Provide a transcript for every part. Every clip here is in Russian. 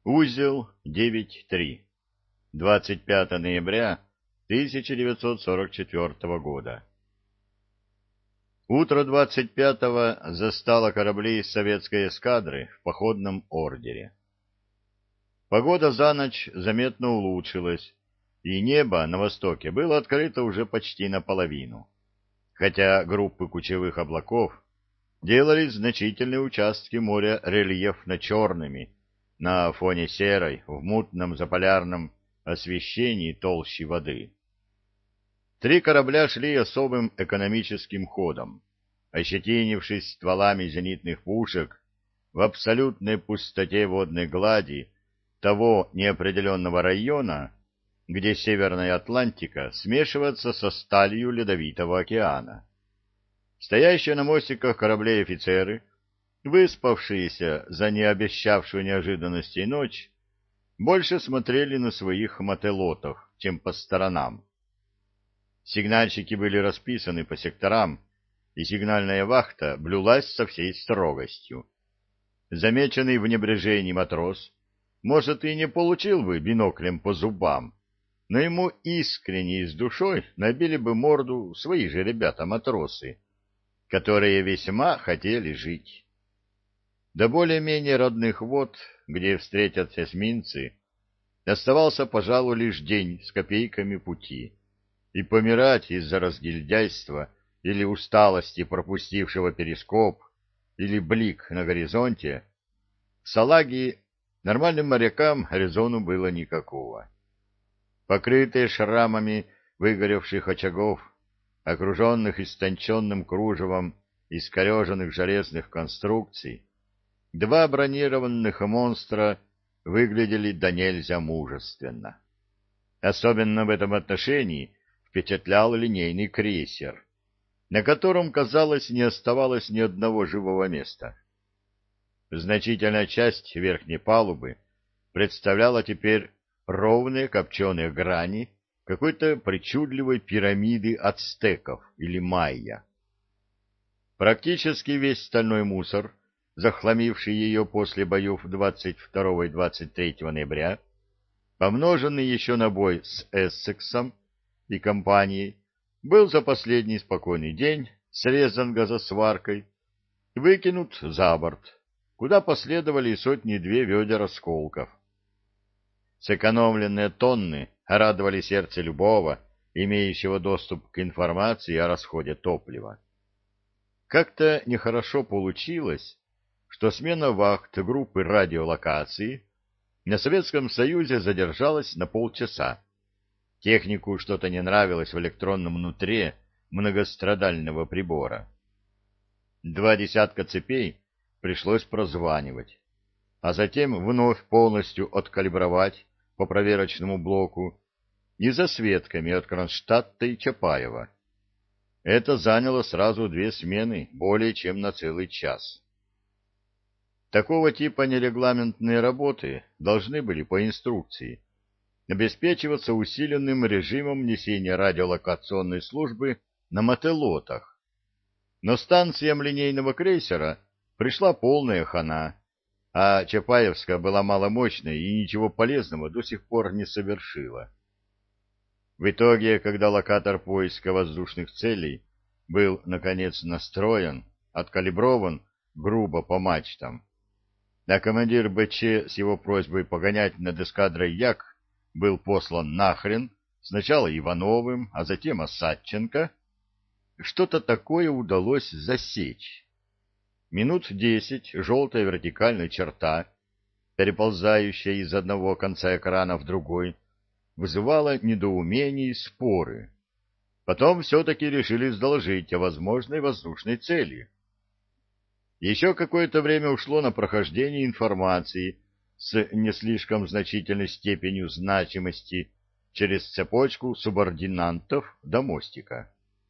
Узел 9.3. 25 ноября 1944 года. Утро 25-го застало корабли советской эскадры в походном ордере. Погода за ночь заметно улучшилась, и небо на востоке было открыто уже почти наполовину, хотя группы кучевых облаков делали значительные участки моря рельефно-черными на фоне серой в мутном заполярном освещении толщи воды. Три корабля шли особым экономическим ходом, ощетинившись стволами зенитных пушек в абсолютной пустоте водной глади того неопределенного района, где Северная Атлантика смешивается со сталью Ледовитого океана. Стоящие на мостиках кораблей офицеры, выспавшиеся за необещавшую неожиданностей ночь, больше смотрели на своих мотелотов, чем по сторонам. Сигнальщики были расписаны по секторам, и сигнальная вахта блюлась со всей строгостью. Замеченный в небрежении матрос, может, и не получил бы биноклем по зубам, но ему искренне и с душой набили бы морду свои же ребята-матросы, которые весьма хотели жить. До более-менее родных вод, где встретятся эсминцы, оставался, пожалуй, лишь день с копейками пути, и помирать из-за разгильдяйства или усталости пропустившего перископ или блик на горизонте салаги нормальным морякам резону было никакого. Покрытые шрамами выгоревших очагов, окруженных истонченным кружевом искореженных железных конструкций, два бронированных монстра выглядели до нельзя мужественно. Особенно в этом отношении впечатлял линейный крейсер, на котором, казалось, не оставалось ни одного живого места. Значительная часть верхней палубы представляла теперь ровные копченые грани какой-то причудливой пирамиды ацтеков или майя. Практически весь стальной мусор, захламивший ее после боев 22 и 23 ноября, помноженный еще на бой с Эссексом и компанией, был за последний спокойный день срезан газосваркой, выкинут за борт, куда последовали сотни-две ведер осколков. Сэкономленные тонны радовали сердце любого, имеющего доступ к информации о расходе топлива. Как-то нехорошо получилось, что смена вахт группы радиолокации на Советском Союзе задержалась на полчаса. Технику что-то не нравилось в электронном нутре многострадального прибора. 2 десятка цепей пришлось прозванивать, а затем вновь полностью откалибровать по проверочному блоку и за сведками от Кронштадта и Чапаева. Это заняло сразу 2 смены, более чем на целый час. Такого типа нерегламентные работы должны были по инструкции обеспечиваться усиленным режимом несения радиолокационной службы на мотелотах. Но станциям линейного крейсера пришла полная хана, а Чапаевская была маломощной и ничего полезного до сих пор не совершила. В итоге, когда локатор поиска воздушных целей был, наконец, настроен, откалиброван грубо по мачтам, а командир БЧ с его просьбой погонять над эскадрой Як был послан нахрен сначала Ивановым, а затем Осадченко, что-то такое удалось засечь. Минут 10 желтая вертикальная черта, переползающая из одного конца экрана в другой, вызывала недоумение и споры. Потом все-таки решили доложить о возможной воздушной цели. Еще какое-то время ушло на прохождение информации с не слишком значительной степенью значимости через цепочку субординантов до мостика.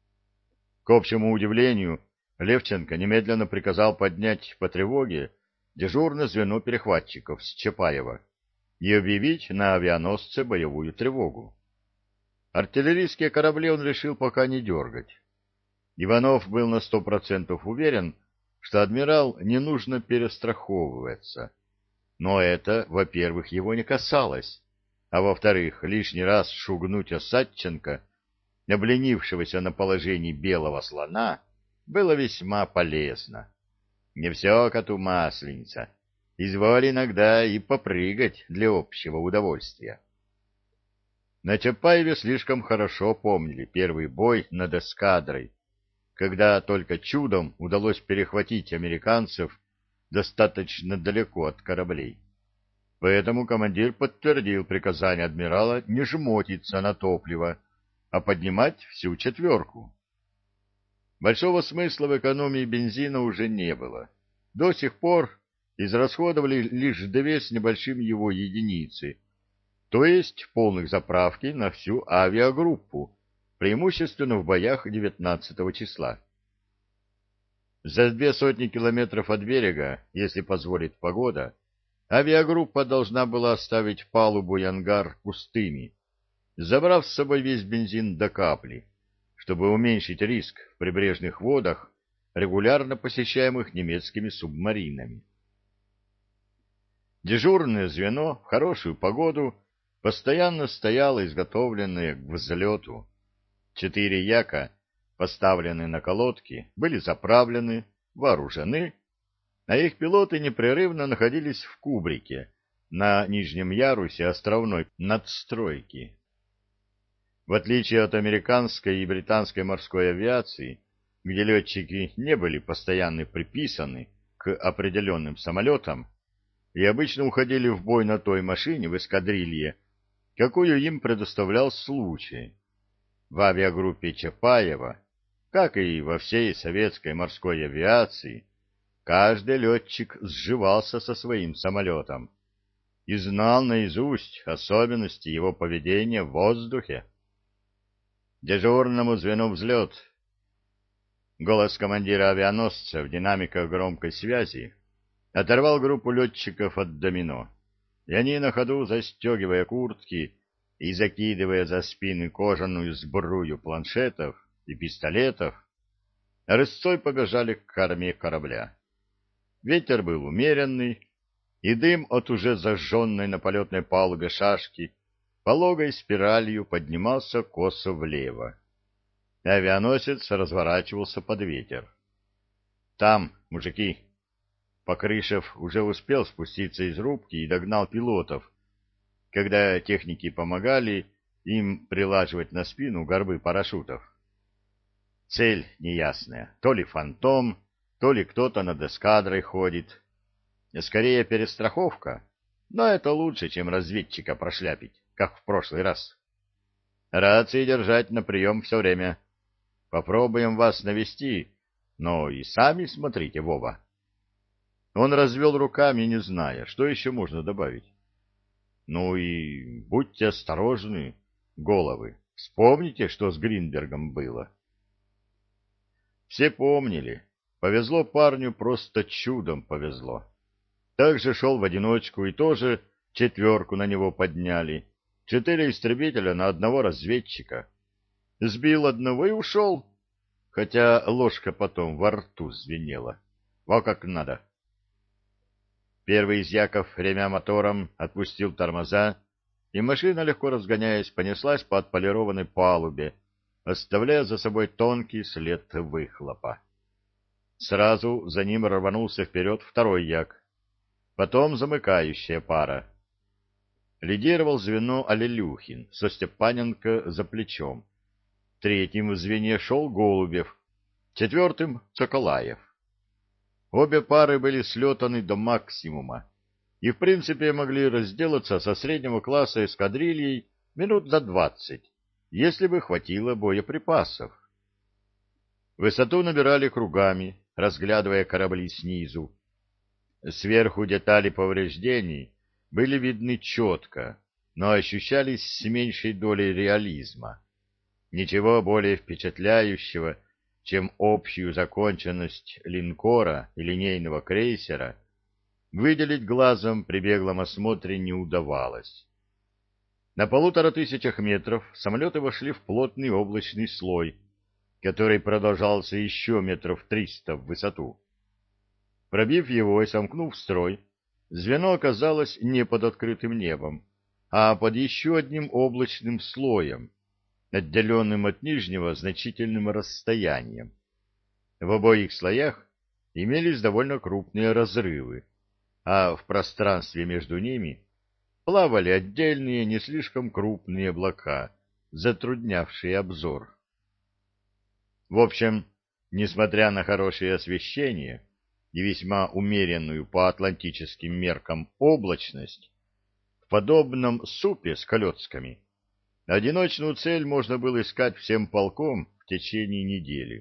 К общему удивлению, Левченко немедленно приказал поднять по тревоге дежурное звено перехватчиков с Чапаева и объявить на авианосце боевую тревогу. Артиллерийские корабли он решил пока не дергать. Иванов был на 100% уверен, что адмирал не нужно перестраховываться. Но это, во-первых, его не касалось, а во-вторых, лишний раз шугнуть Осадченко, обленившегося на положении белого слона, было весьма полезно. Не все коту масленица. Изволь иногда и попрыгать для общего удовольствия. На Чапаеве слишком хорошо помнили первый бой над эскадрой, когда только чудом удалось перехватить американцев достаточно далеко от кораблей. Поэтому командир подтвердил приказание адмирала не жмотиться на топливо, а поднимать всю четверку. Большого смысла в экономии бензина уже не было. До сих пор израсходовали лишь 2 с небольшим его единицы, то есть полных заправки на всю авиагруппу, преимущественно в боях 19 числа. За 200 километров от берега, если позволит погода, авиагруппа должна была оставить палубу и ангар пустыми, забрав с собой весь бензин до капли, чтобы уменьшить риск в прибрежных водах, регулярно посещаемых немецкими субмаринами. Дежурное звено в хорошую погоду постоянно стояло изготовленное к взлету. 4 яка, поставленные на колодки, были заправлены, вооружены, а их пилоты непрерывно находились в кубрике на нижнем ярусе островной надстройки. В отличие от американской и британской морской авиации, где летчики не были постоянно приписаны к определенным самолетам и обычно уходили в бой на той машине в эскадрилье, какую им предоставлял случай. В авиагруппе Чапаева, как и во всей советской морской авиации, каждый летчик сживался со своим самолетом и знал наизусть особенности его поведения в воздухе. Дежурному звену взлет. Голос командира авианосца в динамиках громкой связи оторвал группу летчиков от домино, и они на ходу, застегивая куртки и закидывая за спины кожаную сбрую планшетов и пистолетов, рысцой побежали к корме корабля. Ветер был умеренный, и дым от уже зажженной на полетной палубе шашки пологой спиралью поднимался косо влево. Авианосец разворачивался под ветер. «Там, мужики!» Покрышев уже успел спуститься из рубки и догнал пилотов, когда техники помогали им прилаживать на спину горбы парашютов. Цель неясная. То ли фантом, то ли кто-то над эскадрой ходит. Скорее перестраховка, но это лучше, чем разведчика прошляпить, как в прошлый раз. Рации держать на прием все время. Попробуем вас навести, но и сами смотрите в оба. Он развел руками, не зная, что еще можно добавить. Ну и будьте осторожны, головы. Вспомните, что с Гринбергом было. Все помнили. Повезло парню, просто чудом повезло. Также шел в одиночку и тоже 4 на него подняли. 4 истребителя на одного разведчика. Сбил одного и ушел, хотя ложка потом во рту звенела. Во как надо. Первый из яков, ремя мотором, отпустил тормоза, и машина, легко разгоняясь, понеслась по отполированной палубе, оставляя за собой тонкий след выхлопа. Сразу за ним рванулся вперед второй як, потом замыкающая пара. Лидировал звено Алелюхин со Степаненко за плечом. Третьим в звене шел Голубев, 4-м — Соколаев. Обе пары были слетаны до максимума и, в принципе, могли разделаться со среднего класса эскадрильей минут за 20, если бы хватило боеприпасов. Высоту набирали кругами, разглядывая корабли снизу. Сверху детали повреждений были видны четко, но ощущались с меньшей долей реализма. Ничего более впечатляющего, чем общую законченность линкора и линейного крейсера, выделить глазом при беглом осмотре не удавалось. На 1500 метров самолеты вошли в плотный облачный слой, который продолжался еще метров 300 в высоту. Пробив его и сомкнув строй, Звено оказалось не под открытым небом, а под еще одним облачным слоем, отделенным от нижнего значительным расстоянием. В обоих слоях имелись довольно крупные разрывы, а в пространстве между ними плавали отдельные не слишком крупные облака, затруднявшие обзор. В общем, несмотря на хорошее освещение и весьма умеренную по атлантическим меркам облачность, в подобном супе с колодцами одиночную цель можно было искать всем полком в течение недели.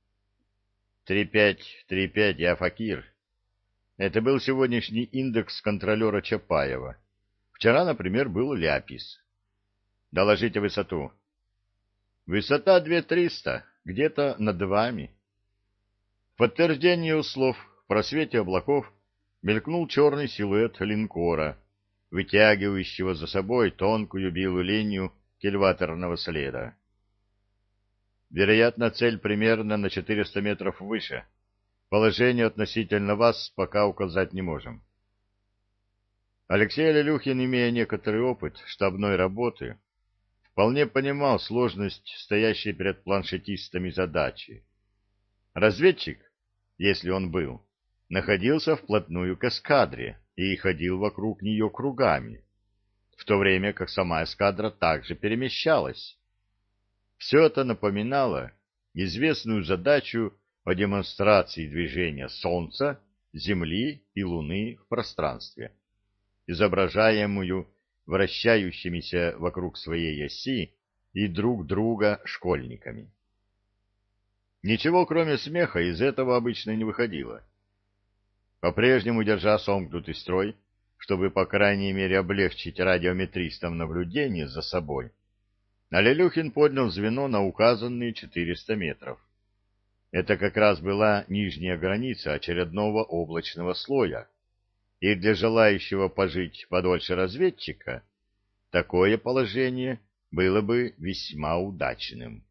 3-5, я факир. Это был сегодняшний индекс контролера Чапаева. Вчера, например, был ляпис. Доложите высоту. Высота 2300, где-то над вами. В подтверждение слов в просвете облаков мелькнул черный силуэт линкора, вытягивающего за собой тонкую белую линию кильваторного следа. Вероятно, цель примерно на 400 метров выше. Положение относительно вас пока указать не можем. Алексей Алелюхин, имея некоторый опыт штабной работы, вполне понимал сложность стоящей перед планшетистами задачи. Разведчик, если он был, находился вплотную к эскадре и ходил вокруг нее кругами, в то время как сама эскадра также перемещалась. Все это напоминало известную задачу по демонстрации движения Солнца, Земли и Луны в пространстве, изображаемую вращающимися вокруг своей оси и друг друга школьниками. Ничего, кроме смеха, из этого обычно не выходило. По-прежнему, держа сомкнутый строй, чтобы, по крайней мере, облегчить радиометристам наблюдение за собой, Алелюхин поднял звено на указанные 400 метров. Это как раз была нижняя граница очередного облачного слоя, и для желающего пожить подольше разведчика такое положение было бы весьма удачным.